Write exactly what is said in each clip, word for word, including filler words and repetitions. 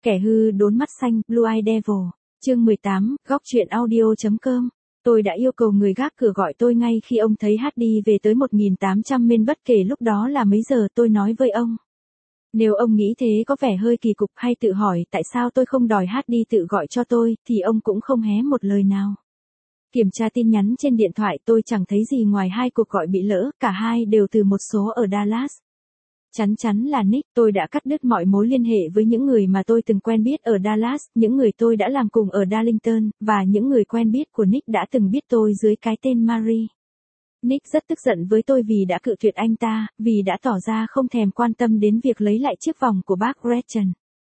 Kẻ hư đốn mắt xanh, Blue Eye Devil. Chương mười tám, góc truyện audio.com. Tôi đã yêu cầu người gác cửa gọi tôi ngay khi ông thấy Hardy về tới một nghìn tám trăm men bất kể lúc đó là mấy giờ. Tôi nói với ông. Nếu ông nghĩ thế có vẻ hơi kỳ cục hay tự hỏi tại sao tôi không đòi Hardy tự gọi cho tôi, thì ông cũng không hé một lời nào. Kiểm tra tin nhắn trên điện thoại tôi chẳng thấy gì ngoài hai cuộc gọi bị lỡ, cả hai đều từ một số ở Dallas. Chắn chắn là Nick, tôi đã cắt đứt mọi mối liên hệ với những người mà tôi từng quen biết ở Dallas, những người tôi đã làm cùng ở Darlington, và những người quen biết của Nick đã từng biết tôi dưới cái tên Marie. Nick rất tức giận với tôi vì đã cự tuyệt anh ta, vì đã tỏ ra không thèm quan tâm đến việc lấy lại chiếc vòng của bác Gretchen.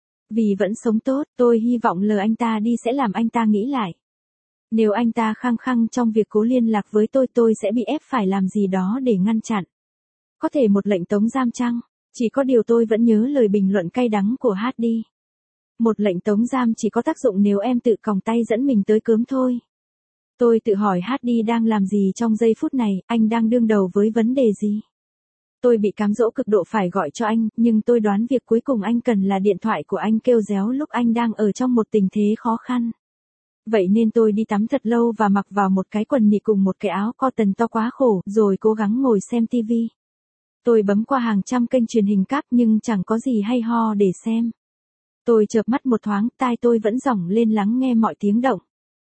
Vì vẫn sống tốt, tôi hy vọng lờ anh ta đi sẽ làm anh ta nghĩ lại. Nếu anh ta khăng khăng trong việc cố liên lạc với tôi tôi sẽ bị ép phải làm gì đó để ngăn chặn. Có thể một lệnh tống giam chăng? Chỉ có điều tôi vẫn nhớ lời bình luận cay đắng của Hardy. Một lệnh tống giam chỉ có tác dụng nếu em tự còng tay dẫn mình tới cớm thôi. Tôi tự hỏi Hardy đang làm gì trong giây phút này, anh đang đương đầu với vấn đề gì? Tôi bị cám dỗ cực độ phải gọi cho anh, nhưng tôi đoán việc cuối cùng anh cần là điện thoại của anh kêu réo lúc anh đang ở trong một tình thế khó khăn. Vậy nên tôi đi tắm thật lâu và mặc vào một cái quần nị cùng một cái áo cotton to quá khổ, rồi cố gắng ngồi xem tivi. Tôi bấm qua hàng trăm kênh truyền hình cáp nhưng chẳng có gì hay ho để xem. Tôi chợp mắt một thoáng, tai tôi vẫn dỏng lên lắng nghe mọi tiếng động.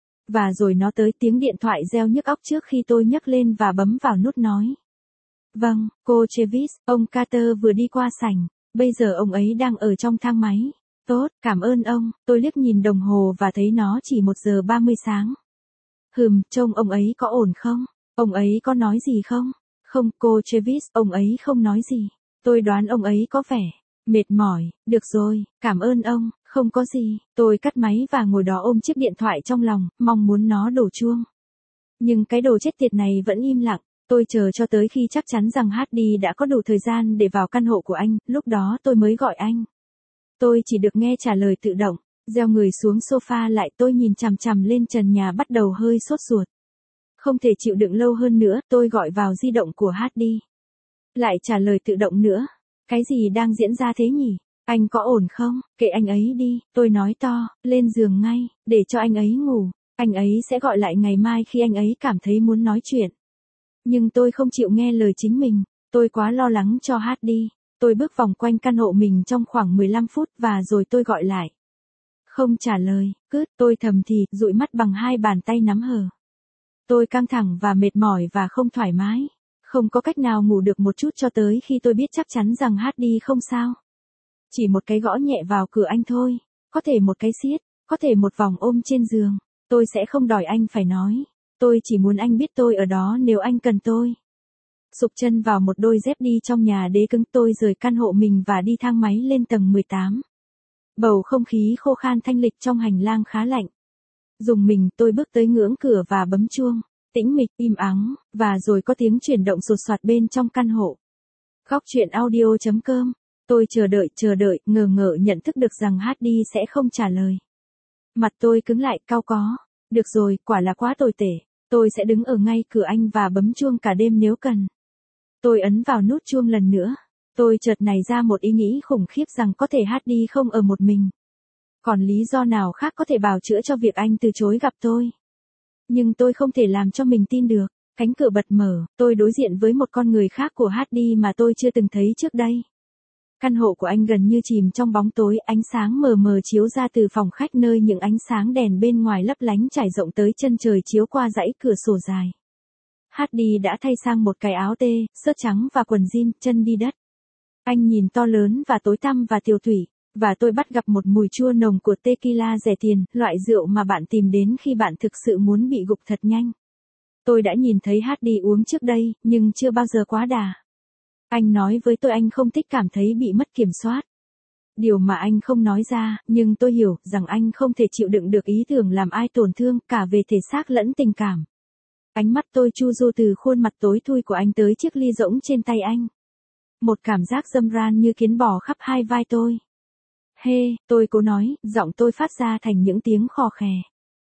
Và rồi nó tới, tiếng điện thoại reo nhức óc trước khi tôi nhấc lên và bấm vào nút nói. Vâng, cô Travis, ông Carter vừa đi qua sảnh, bây giờ ông ấy đang ở trong thang máy. Tốt, cảm ơn ông. Tôi liếc nhìn đồng hồ và thấy nó chỉ một giờ ba mươi sáng. Hừm, trông ông ấy có ổn không? Ông ấy có nói gì không? Không, cô Travis, ông ấy không nói gì. Tôi đoán ông ấy có vẻ mệt mỏi. Được rồi, cảm ơn ông, không có gì. Tôi cắt máy và ngồi đó ôm chiếc điện thoại trong lòng, mong muốn nó đổ chuông. Nhưng cái đồ chết tiệt này vẫn im lặng. Tôi chờ cho tới khi chắc chắn rằng Hardy đã có đủ thời gian để vào căn hộ của anh, lúc đó tôi mới gọi anh. Tôi chỉ được nghe trả lời tự động, gieo người xuống sofa lại. Tôi nhìn chằm chằm lên trần nhà bắt đầu hơi sốt ruột. Không thể chịu đựng lâu hơn nữa, tôi gọi vào di động của Hardy. Lại trả lời tự động nữa. Cái gì đang diễn ra thế nhỉ? Anh có ổn không? Kệ anh ấy đi, tôi nói to, lên giường ngay, để cho anh ấy ngủ. Anh ấy sẽ gọi lại ngày mai khi anh ấy cảm thấy muốn nói chuyện. Nhưng tôi không chịu nghe lời chính mình, tôi quá lo lắng cho Hardy. Tôi bước vòng quanh căn hộ mình trong khoảng mười lăm phút và rồi tôi gọi lại. Không trả lời, cứt, tôi thầm thì, dụi mắt bằng hai bàn tay nắm hờ. Tôi căng thẳng và mệt mỏi và không thoải mái. Không có cách nào ngủ được một chút cho tới khi tôi biết chắc chắn rằng Hardy không sao. Chỉ một cái gõ nhẹ vào cửa anh thôi. Có thể một cái siết, có thể một vòng ôm trên giường. Tôi sẽ không đòi anh phải nói. Tôi chỉ muốn anh biết tôi ở đó nếu anh cần tôi. Sụp chân vào một đôi dép đi trong nhà đế cứng, tôi rời căn hộ mình và đi thang máy lên tầng mười tám. Bầu không khí khô khan thanh lịch trong hành lang khá lạnh. Dùng mình, tôi bước tới ngưỡng cửa và bấm chuông. Tĩnh mịch, im ắng, và rồi có tiếng chuyển động sột soạt bên trong căn hộ. Góc truyện audio.com. Tôi chờ đợi, chờ đợi, ngờ ngợ nhận thức được rằng Hardy sẽ không trả lời. Mặt tôi cứng lại, cau có. Được rồi, quả là quá tồi tệ. Tôi sẽ đứng ở ngay cửa anh và bấm chuông cả đêm nếu cần. Tôi ấn vào nút chuông lần nữa. Tôi chợt nảy ra một ý nghĩ khủng khiếp rằng có thể Hardy không ở một mình. Còn lý do nào khác có thể bào chữa cho việc anh từ chối gặp tôi. Nhưng tôi không thể làm cho mình tin được. Cánh cửa bật mở, tôi đối diện với một con người khác của Hardy mà tôi chưa từng thấy trước đây. Căn hộ của anh gần như chìm trong bóng tối, ánh sáng mờ mờ chiếu ra từ phòng khách nơi những ánh sáng đèn bên ngoài lấp lánh trải rộng tới chân trời chiếu qua dãy cửa sổ dài. Hardy đã thay sang một cái áo tê, sớt trắng và quần jean, chân đi đất. Anh nhìn to lớn và tối tăm và tiều tụy, và tôi bắt gặp một mùi chua nồng của tequila rẻ tiền, loại rượu mà bạn tìm đến khi bạn thực sự muốn bị gục thật nhanh. Tôi đã nhìn thấy Hardy uống trước đây, nhưng chưa bao giờ quá đà. Anh nói với tôi anh không thích cảm thấy bị mất kiểm soát. Điều mà anh không nói ra, nhưng tôi hiểu rằng anh không thể chịu đựng được ý tưởng làm ai tổn thương, cả về thể xác lẫn tình cảm. Ánh mắt tôi chu du từ khuôn mặt tối thui của anh tới chiếc ly rỗng trên tay anh. Một cảm giác dâm ran như kiến bò khắp hai vai tôi. Hê, hey, tôi cố nói, giọng tôi phát ra thành những tiếng khò khè.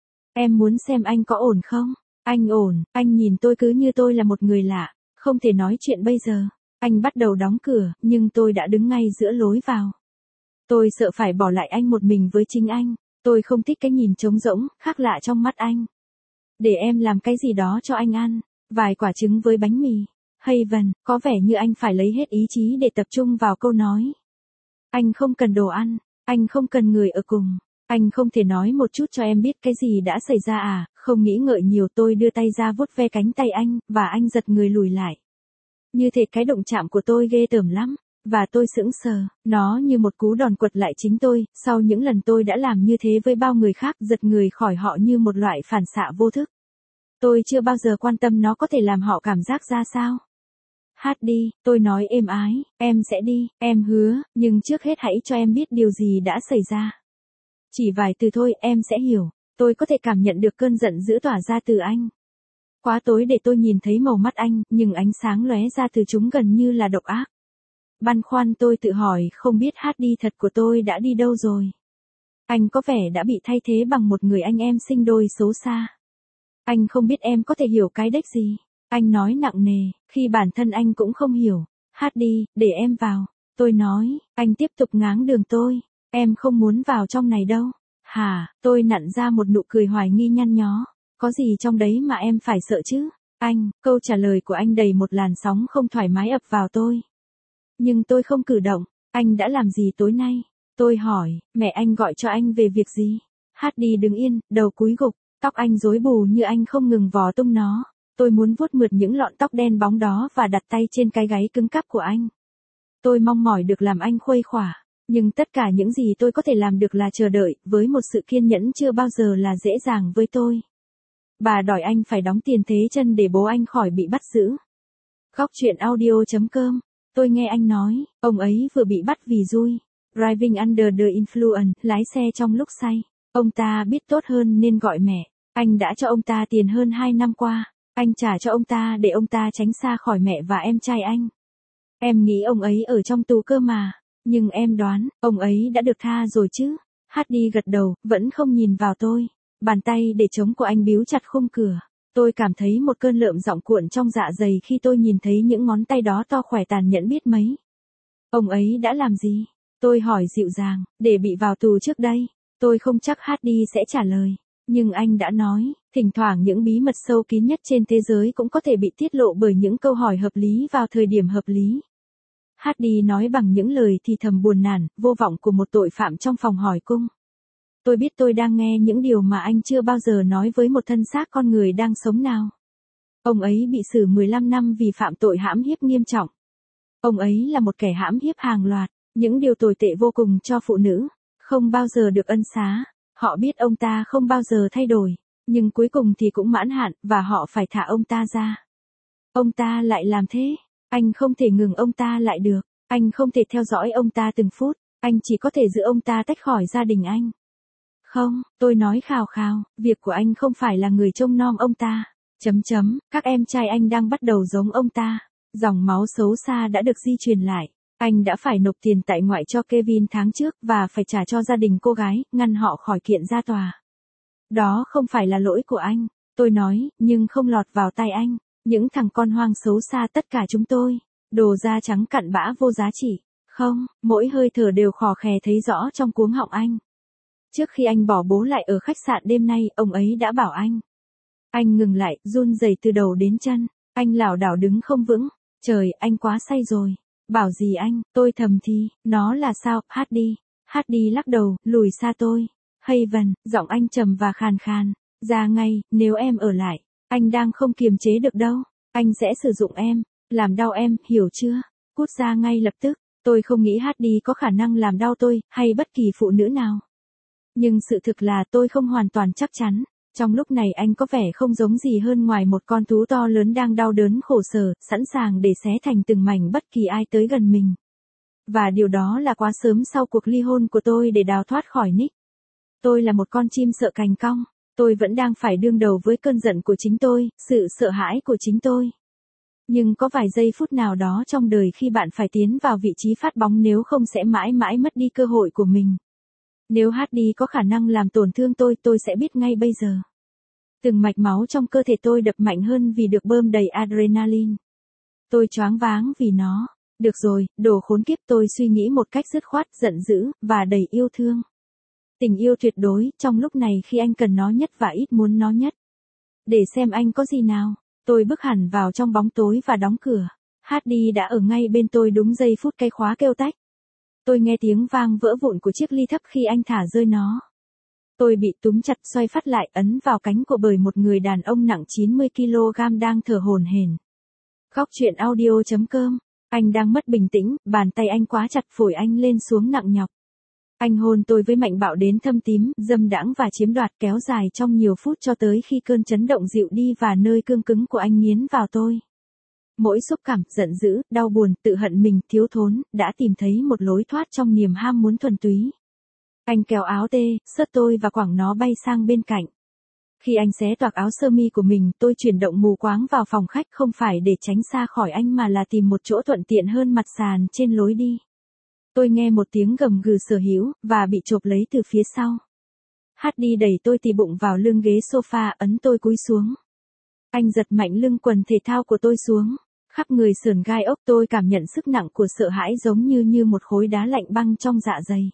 Em muốn xem anh có ổn không? Anh ổn, anh nhìn tôi cứ như tôi là một người lạ, không thể nói chuyện bây giờ. Anh bắt đầu đóng cửa, nhưng tôi đã đứng ngay giữa lối vào. Tôi sợ phải bỏ lại anh một mình với chính anh. Tôi không thích cái nhìn trống rỗng, khác lạ trong mắt anh. Để em làm cái gì đó cho anh ăn. Vài quả trứng với bánh mì. Haven, có vẻ như anh phải lấy hết ý chí để tập trung vào câu nói. Anh không cần đồ ăn. Anh không cần người ở cùng. Anh không thể nói một chút cho em biết cái gì đã xảy ra à. Không nghĩ ngợi nhiều, tôi đưa tay ra vuốt ve cánh tay anh, và anh giật người lùi lại. Như thể cái động chạm của tôi ghê tởm lắm. Và tôi sững sờ, nó như một cú đòn quật lại chính tôi, sau những lần tôi đã làm như thế với bao người khác, giật người khỏi họ như một loại phản xạ vô thức. Tôi chưa bao giờ quan tâm nó có thể làm họ cảm giác ra sao. Hát đi, tôi nói êm ái, em sẽ đi, em hứa, nhưng trước hết hãy cho em biết điều gì đã xảy ra. Chỉ vài từ thôi, em sẽ hiểu, tôi có thể cảm nhận được cơn giận dữ tỏa ra từ anh. Quá tối để tôi nhìn thấy màu mắt anh, nhưng ánh sáng lóe ra từ chúng gần như là độc ác. Băn khoăn tôi tự hỏi không biết hát đi thật của tôi đã đi đâu rồi. Anh có vẻ đã bị thay thế bằng một người anh em sinh đôi xấu xa. Anh không biết em có thể hiểu cái đếch gì. Anh nói nặng nề, khi bản thân anh cũng không hiểu. Hát đi, để em vào. Tôi nói, anh tiếp tục ngáng đường tôi. Em không muốn vào trong này đâu. Hả, tôi nặn ra một nụ cười hoài nghi nhăn nhó. Có gì trong đấy mà em phải sợ chứ? Anh, câu trả lời của anh đầy một làn sóng không thoải mái ập vào tôi. Nhưng tôi không cử động. Anh đã làm gì tối nay? Tôi hỏi, mẹ anh gọi cho anh về việc gì? Hát đi đứng yên, đầu cúi gục, tóc anh rối bù như anh không ngừng vò tung nó. Tôi muốn vuốt mượt những lọn tóc đen bóng đó và đặt tay trên cái gáy cứng cáp của anh. Tôi mong mỏi được làm anh khuây khỏa, nhưng tất cả những gì tôi có thể làm được là chờ đợi, với một sự kiên nhẫn chưa bao giờ là dễ dàng với tôi. Bà đòi anh phải đóng tiền thế chân để bố anh khỏi bị bắt giữ. Góc truyện audio chấm com. Tôi nghe anh nói, ông ấy vừa bị bắt vì dui. Driving under the influence, lái xe trong lúc say. Ông ta biết tốt hơn nên gọi mẹ. Anh đã cho ông ta tiền hơn hai năm qua. Anh trả cho ông ta để ông ta tránh xa khỏi mẹ và em trai anh. Em nghĩ ông ấy ở trong tù cơ mà. Nhưng em đoán, ông ấy đã được tha rồi chứ. Hát đi gật đầu, vẫn không nhìn vào tôi. Bàn tay để trống của anh bíu chặt khung cửa. Tôi cảm thấy một cơn lợm giọng cuộn trong dạ dày khi tôi nhìn thấy những ngón tay đó to khỏe tàn nhẫn biết mấy. Ông ấy đã làm gì? Tôi hỏi dịu dàng, để bị vào tù trước đây. Tôi không chắc Hát đi sẽ trả lời. Nhưng anh đã nói, thỉnh thoảng những bí mật sâu kín nhất trên thế giới cũng có thể bị tiết lộ bởi những câu hỏi hợp lý vào thời điểm hợp lý. Hát đi nói bằng những lời thì thầm buồn nản, vô vọng của một tội phạm trong phòng hỏi cung. Tôi biết tôi đang nghe những điều mà anh chưa bao giờ nói với một thân xác con người đang sống nào. Ông ấy bị xử mười lăm năm vì phạm tội hãm hiếp nghiêm trọng. Ông ấy là một kẻ hãm hiếp hàng loạt, những điều tồi tệ vô cùng cho phụ nữ, không bao giờ được ân xá. Họ biết ông ta không bao giờ thay đổi, nhưng cuối cùng thì cũng mãn hạn, và họ phải thả ông ta ra. Ông ta lại làm thế, anh không thể ngừng ông ta lại được, anh không thể theo dõi ông ta từng phút, anh chỉ có thể giữ ông ta tách khỏi gia đình anh. Không, tôi nói khào khào, việc của anh không phải là người trông nom ông ta. Chấm chấm, các em trai anh đang bắt đầu giống ông ta. Dòng máu xấu xa đã được di truyền lại. Anh đã phải nộp tiền tại ngoại cho Kevin tháng trước và phải trả cho gia đình cô gái, ngăn họ khỏi kiện ra tòa. Đó không phải là lỗi của anh, tôi nói, nhưng không lọt vào tay anh. Những thằng con hoang xấu xa tất cả chúng tôi. Đồ da trắng cặn bã vô giá trị. Không, mỗi hơi thở đều khò khè thấy rõ trong cuống họng anh. Trước khi anh bỏ bố lại ở khách sạn đêm nay, ông ấy đã bảo anh. Anh ngừng lại, run rẩy từ đầu đến chân. Anh lảo đảo đứng không vững. Trời, anh quá say rồi. Bảo gì anh, tôi thầm thì, nó là sao, Hát đi. Hát đi lắc đầu, lùi xa tôi. Haven, giọng anh trầm và khàn khàn. Ra ngay, nếu em ở lại. Anh đang không kiềm chế được đâu. Anh sẽ sử dụng em. Làm đau em, hiểu chưa? Cút ra ngay lập tức. Tôi không nghĩ Hát đi có khả năng làm đau tôi, hay bất kỳ phụ nữ nào. Nhưng sự thực là tôi không hoàn toàn chắc chắn. Trong lúc này anh có vẻ không giống gì hơn ngoài một con thú to lớn đang đau đớn khổ sở, sẵn sàng để xé thành từng mảnh bất kỳ ai tới gần mình. Và điều đó là quá sớm sau cuộc ly hôn của tôi để đào thoát khỏi Nick. Tôi là một con chim sợ cành cong. Tôi vẫn đang phải đương đầu với cơn giận của chính tôi, sự sợ hãi của chính tôi. Nhưng có vài giây phút nào đó trong đời khi bạn phải tiến vào vị trí phát bóng, nếu không sẽ mãi mãi mất đi cơ hội của mình. Nếu Hát đi có khả năng làm tổn thương tôi, tôi sẽ biết ngay bây giờ. Từng mạch máu trong cơ thể tôi đập mạnh hơn vì được bơm đầy adrenaline. Tôi choáng váng vì nó. Được rồi, đồ khốn kiếp, tôi suy nghĩ một cách dứt khoát, giận dữ, và đầy yêu thương. Tình yêu tuyệt đối, trong lúc này khi anh cần nó nhất và ít muốn nó nhất. Để xem anh có gì nào. Tôi bước hẳn vào trong bóng tối và đóng cửa. Hardy đã ở ngay bên tôi đúng giây phút cái khóa kêu tách. Tôi nghe tiếng vang vỡ vụn của chiếc ly thấp khi anh thả rơi nó. Tôi bị túm chặt, xoay phát lại, ấn vào cánh của bởi một người đàn ông nặng chín mươi ki lô gam đang thở hổn hển. Góc truyện audio chấm com. Anh đang mất bình tĩnh, bàn tay anh quá chặt, phổi anh lên xuống nặng nhọc. Anh hôn tôi với mạnh bạo đến thâm tím, dâm đãng và chiếm đoạt, kéo dài trong nhiều phút cho tới khi cơn chấn động dịu đi và nơi cương cứng của anh nghiến vào tôi. Mỗi xúc cảm, giận dữ, đau buồn, tự hận mình, thiếu thốn, đã tìm thấy một lối thoát trong niềm ham muốn thuần túy. Anh kéo áo tê, sớt tôi và quẳng nó bay sang bên cạnh. Khi anh xé toạc áo sơ mi của mình, tôi chuyển động mù quáng vào phòng khách, không phải để tránh xa khỏi anh mà là tìm một chỗ thuận tiện hơn mặt sàn trên lối đi. Tôi nghe một tiếng gầm gừ sở hữu, và bị chộp lấy từ phía sau. Hardy đẩy tôi tì bụng vào lưng ghế sofa, ấn tôi cúi xuống. Anh giật mạnh lưng quần thể thao của tôi xuống. Khắp người sườn gai ốc, tôi cảm nhận sức nặng của sợ hãi giống như như một khối đá lạnh băng trong dạ dày.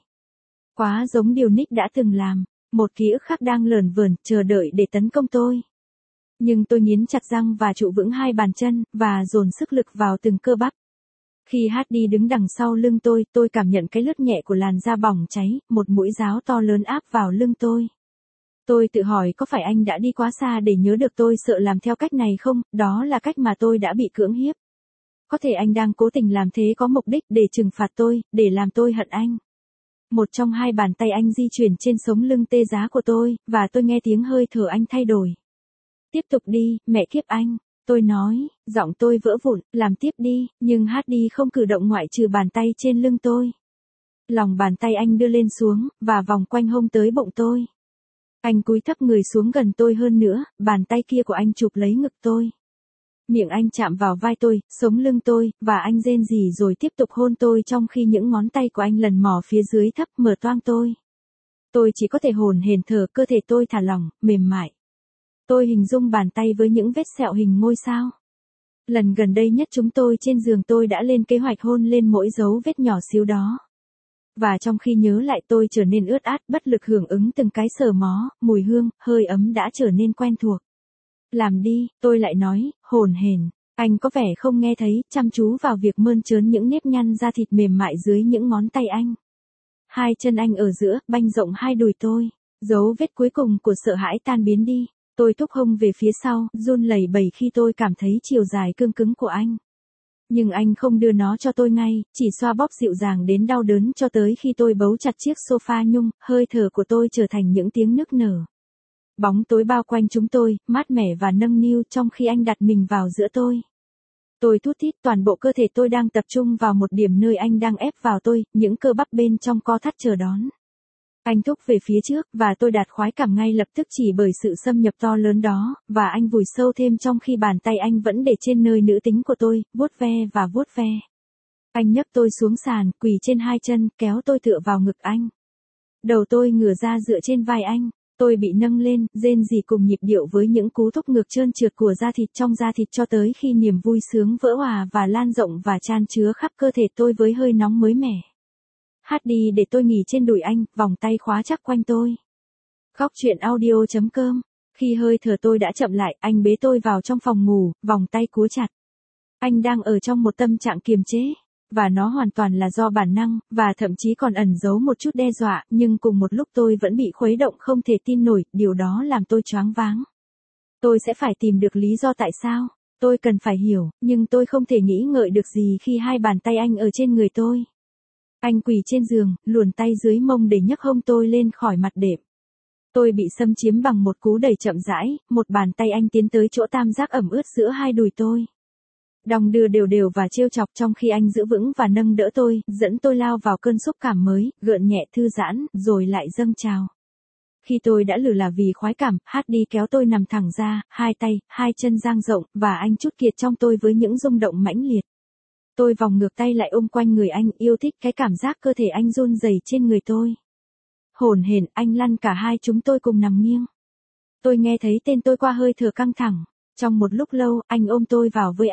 Quá giống điều Nick đã từng làm. Một ký ức khác đang lởn vởn, chờ đợi để tấn công tôi. Nhưng tôi nghiến chặt răng và trụ vững hai bàn chân, và dồn sức lực vào từng cơ bắp. Khi Hardy đứng đằng sau lưng tôi, tôi cảm nhận cái lướt nhẹ của làn da bỏng cháy, một mũi giáo to lớn áp vào lưng tôi. Tôi tự hỏi có phải anh đã đi quá xa để nhớ được tôi sợ làm theo cách này không, đó là cách mà tôi đã bị cưỡng hiếp. Có thể anh đang cố tình làm thế có mục đích để trừng phạt tôi, để làm tôi hận anh. Một trong hai bàn tay anh di chuyển trên sống lưng tê giá của tôi, và tôi nghe tiếng hơi thở anh thay đổi. Tiếp tục đi, mẹ kiếp anh. Tôi nói, giọng tôi vỡ vụn, làm tiếp đi, nhưng Hardy không cử động ngoại trừ bàn tay trên lưng tôi. Lòng bàn tay anh đưa lên xuống, và vòng quanh hông tới bụng tôi. Anh cúi thấp người xuống gần tôi hơn nữa, bàn tay kia của anh chụp lấy ngực tôi. Miệng anh chạm vào vai tôi, sống lưng tôi, và anh rên rỉ rồi tiếp tục hôn tôi trong khi những ngón tay của anh lần mò phía dưới thấp mở toang tôi. Tôi chỉ có thể hồn hển thở, cơ thể tôi thả lỏng, mềm mại. Tôi hình dung bàn tay với những vết sẹo hình ngôi sao. Lần gần đây nhất chúng tôi trên giường, tôi đã lên kế hoạch hôn lên mỗi dấu vết nhỏ xíu đó. Và trong khi nhớ lại, tôi trở nên ướt át, bất lực hưởng ứng từng cái sờ mó, mùi hương, hơi ấm đã trở nên quen thuộc. Làm đi, tôi lại nói, hồn hển. Anh có vẻ không nghe thấy, chăm chú vào việc mơn trớn những nếp nhăn da thịt mềm mại dưới những ngón tay anh. Hai chân anh ở giữa, banh rộng hai đùi tôi. Dấu vết cuối cùng của sợ hãi tan biến đi. Tôi thúc hông về phía sau, run lẩy bẩy khi tôi cảm thấy chiều dài cương cứng của anh. Nhưng anh không đưa nó cho tôi ngay, chỉ xoa bóp dịu dàng đến đau đớn cho tới khi tôi bấu chặt chiếc sofa nhung, hơi thở của tôi trở thành những tiếng nức nở. Bóng tối bao quanh chúng tôi, mát mẻ và nâng niu trong khi anh đặt mình vào giữa tôi. Tôi thút thít, toàn bộ cơ thể tôi đang tập trung vào một điểm nơi anh đang ép vào tôi, những cơ bắp bên trong co thắt chờ đón. Anh thúc về phía trước, và tôi đạt khoái cảm ngay lập tức chỉ bởi sự xâm nhập to lớn đó, và anh vùi sâu thêm trong khi bàn tay anh vẫn để trên nơi nữ tính của tôi, vuốt ve và vuốt ve. Anh nhấc tôi xuống sàn, quỳ trên hai chân, kéo tôi tựa vào ngực anh. Đầu tôi ngửa ra dựa trên vai anh. Tôi bị nâng lên, rên rỉ cùng nhịp điệu với những cú thúc ngược trơn trượt của da thịt trong da thịt cho tới khi niềm vui sướng vỡ hòa và lan rộng và chan chứa khắp cơ thể tôi với hơi nóng mới mẻ. Hardy để tôi nghỉ trên đùi anh, vòng tay khóa chắc quanh tôi. Góc truyện audio chấm com. Khi hơi thở tôi đã chậm lại, anh bế tôi vào trong phòng ngủ, vòng tay cúi chặt. Anh đang ở trong một tâm trạng kiềm chế. Và nó hoàn toàn là do bản năng, và thậm chí còn ẩn giấu một chút đe dọa, nhưng cùng một lúc tôi vẫn bị khuấy động không thể tin nổi, điều đó làm tôi choáng váng. Tôi sẽ phải tìm được lý do tại sao, tôi cần phải hiểu, nhưng tôi không thể nghĩ ngợi được gì khi hai bàn tay anh ở trên người tôi. Anh quỳ trên giường, luồn tay dưới mông để nhấc hông tôi lên khỏi mặt đệm. Tôi bị xâm chiếm bằng một cú đẩy chậm rãi, một bàn tay anh tiến tới chỗ tam giác ẩm ướt giữa hai đùi tôi. Đong đưa đều đều và trêu chọc trong khi anh giữ vững và nâng đỡ tôi, dẫn tôi lao vào cơn xúc cảm mới, gợn nhẹ thư giãn, rồi lại dâng trào. Khi tôi đã lử là vì khoái cảm, Hardy kéo tôi nằm thẳng ra, hai tay, hai chân dang rộng, và anh trút kiệt trong tôi với những rung động mãnh liệt. Tôi vòng ngược tay lại ôm quanh người anh, yêu thích cái cảm giác cơ thể anh run rẩy trên người tôi. Hồn hển, anh lăn cả hai chúng tôi cùng nằm nghiêng. Tôi nghe thấy tên tôi qua hơi thở căng thẳng. Trong một lúc lâu, anh ôm tôi vào với anh.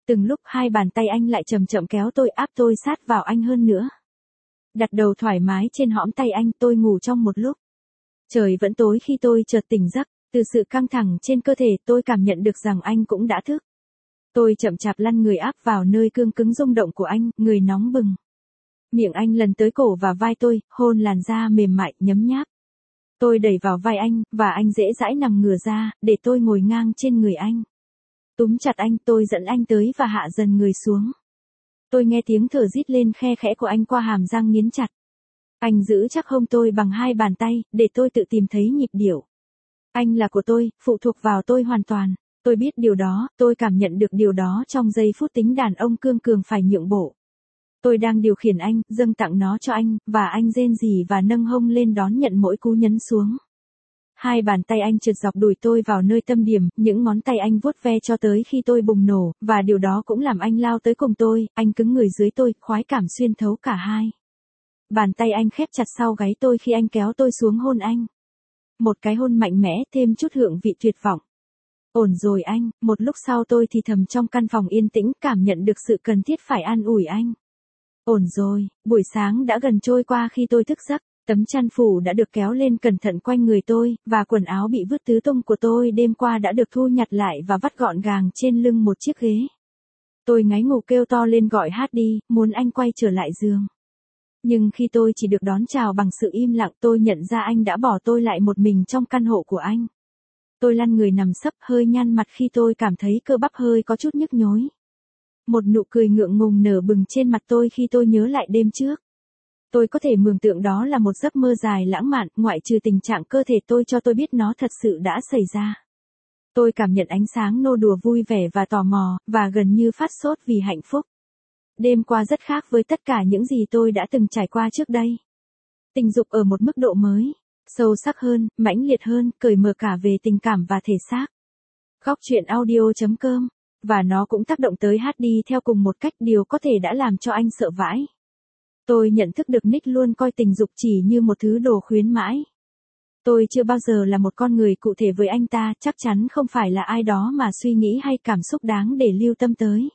Từng lúc hai bàn tay anh lại chậm chậm kéo tôi, áp tôi sát vào anh hơn nữa. Đặt đầu thoải mái trên hõm tay anh, tôi ngủ trong một lúc. Trời vẫn tối khi tôi chợt tỉnh giấc, từ sự căng thẳng trên cơ thể tôi cảm nhận được rằng anh cũng đã thức. Tôi chậm chạp lăn người áp vào nơi cương cứng rung động của anh, người nóng bừng. Miệng anh lần tới cổ và vai tôi, hôn làn da mềm mại, nhấm nháp. Tôi đẩy vào vai anh, và anh dễ dãi nằm ngửa ra, để tôi ngồi ngang trên người anh. Túm chặt anh, tôi dẫn anh tới và hạ dần người xuống. Tôi nghe tiếng thở rít lên khe khẽ của anh qua hàm răng nghiến chặt. Anh giữ chắc hông tôi bằng hai bàn tay, để tôi tự tìm thấy nhịp điệu. Anh là của tôi, phụ thuộc vào tôi hoàn toàn. Tôi biết điều đó, tôi cảm nhận được điều đó trong giây phút tính đàn ông cương cường phải nhượng bộ. Tôi đang điều khiển anh, dâng tặng nó cho anh, và anh rên rỉ và nâng hông lên đón nhận mỗi cú nhấn xuống. Hai bàn tay anh trượt dọc đùi tôi vào nơi tâm điểm, những ngón tay anh vuốt ve cho tới khi tôi bùng nổ, và điều đó cũng làm anh lao tới cùng tôi, anh cứng người dưới tôi, khoái cảm xuyên thấu cả hai. Bàn tay anh khép chặt sau gáy tôi khi anh kéo tôi xuống hôn anh. Một cái hôn mạnh mẽ, thêm chút hương vị tuyệt vọng. Ổn rồi anh, một lúc sau tôi thì thầm trong căn phòng yên tĩnh, cảm nhận được sự cần thiết phải an ủi anh. Ổn rồi, buổi sáng đã gần trôi qua khi tôi thức giấc, tấm chăn phủ đã được kéo lên cẩn thận quanh người tôi, và quần áo bị vứt tứ tung của tôi đêm qua đã được thu nhặt lại và vắt gọn gàng trên lưng một chiếc ghế. Tôi ngáy ngủ kêu to lên gọi hát đi, muốn anh quay trở lại giường. Nhưng khi tôi chỉ được đón chào bằng sự im lặng, tôi nhận ra anh đã bỏ tôi lại một mình trong căn hộ của anh. Tôi lăn người nằm sấp hơi nhăn mặt khi tôi cảm thấy cơ bắp hơi có chút nhức nhối. Một nụ cười ngượng ngùng nở bừng trên mặt tôi khi tôi nhớ lại đêm trước. Tôi có thể mường tượng đó là một giấc mơ dài lãng mạn, ngoại trừ tình trạng cơ thể tôi cho tôi biết nó thật sự đã xảy ra. Tôi cảm nhận ánh sáng nô đùa vui vẻ và tò mò, và gần như phát sốt vì hạnh phúc. Đêm qua rất khác với tất cả những gì tôi đã từng trải qua trước đây. Tình dục ở một mức độ mới, sâu sắc hơn, mãnh liệt hơn, cởi mở cả về tình cảm và thể xác. Góc truyện audio chấm com. Và nó cũng tác động tới hát đi theo cùng một cách, điều có thể đã làm cho anh sợ vãi. Tôi nhận thức được Nick luôn coi tình dục chỉ như một thứ đồ khuyến mãi. Tôi chưa bao giờ là một con người cụ thể với anh ta, chắc chắn không phải là ai đó mà suy nghĩ hay cảm xúc đáng để lưu tâm tới.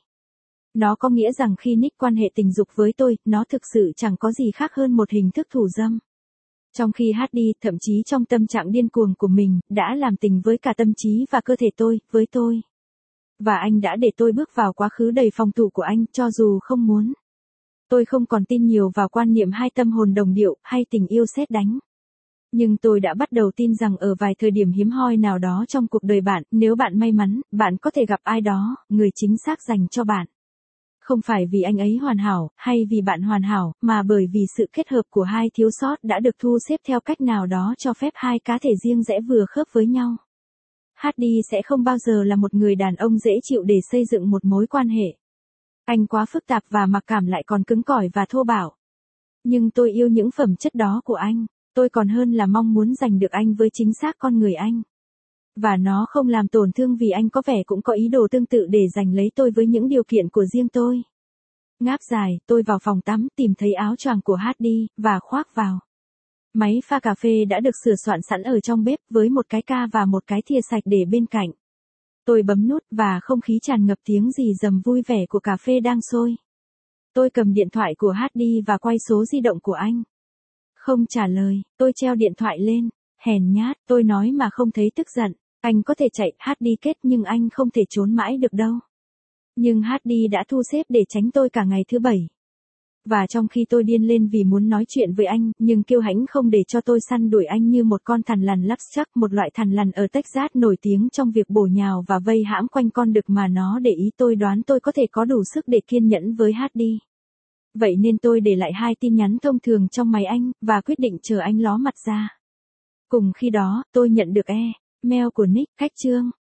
Nó có nghĩa rằng khi Nick quan hệ tình dục với tôi, nó thực sự chẳng có gì khác hơn một hình thức thủ dâm. Trong khi hát đi, thậm chí trong tâm trạng điên cuồng của mình, đã làm tình với cả tâm trí và cơ thể tôi, với tôi. Và anh đã để tôi bước vào quá khứ đầy phòng thủ của anh, cho dù không muốn. Tôi không còn tin nhiều vào quan niệm hai tâm hồn đồng điệu, hay tình yêu sét đánh. Nhưng tôi đã bắt đầu tin rằng ở vài thời điểm hiếm hoi nào đó trong cuộc đời bạn, nếu bạn may mắn, bạn có thể gặp ai đó, người chính xác dành cho bạn. Không phải vì anh ấy hoàn hảo, hay vì bạn hoàn hảo, mà bởi vì sự kết hợp của hai thiếu sót đã được thu xếp theo cách nào đó cho phép hai cá thể riêng rẽ vừa khớp với nhau. hát đi sẽ không bao giờ là một người đàn ông dễ chịu để xây dựng một mối quan hệ. Anh quá phức tạp và mặc cảm, lại còn cứng cỏi và thô bạo. Nhưng tôi yêu những phẩm chất đó của anh, tôi còn hơn là mong muốn giành được anh với chính xác con người anh. Và nó không làm tổn thương vì anh có vẻ cũng có ý đồ tương tự để giành lấy tôi với những điều kiện của riêng tôi. Ngáp dài, tôi vào phòng tắm, tìm thấy áo choàng của hát đi, và khoác vào. Máy pha cà phê đã được sửa soạn sẵn ở trong bếp, với một cái ca và một cái thìa sạch để bên cạnh. Tôi bấm nút, và không khí tràn ngập tiếng rì rầm vui vẻ của cà phê đang sôi. Tôi cầm điện thoại của hát đi và quay số di động của anh. Không trả lời, tôi treo điện thoại lên. Hèn nhát, tôi nói mà không thấy tức giận. Anh có thể chạy, hát đi kết, nhưng anh không thể trốn mãi được đâu. Nhưng hát đi đã thu xếp để tránh tôi cả ngày thứ bảy. Và trong khi tôi điên lên vì muốn nói chuyện với anh, nhưng kiêu hãnh không để cho tôi săn đuổi anh như một con thằn lằn Lubbock, một loại thằn lằn ở Texas nổi tiếng trong việc bổ nhào và vây hãm quanh con đực mà nó để ý, tôi đoán tôi có thể có đủ sức để kiên nhẫn với hát đi. Vậy nên tôi để lại hai tin nhắn thông thường trong máy anh, và quyết định chờ anh ló mặt ra. Cùng khi đó, tôi nhận được e-mail của Nick, cách chương.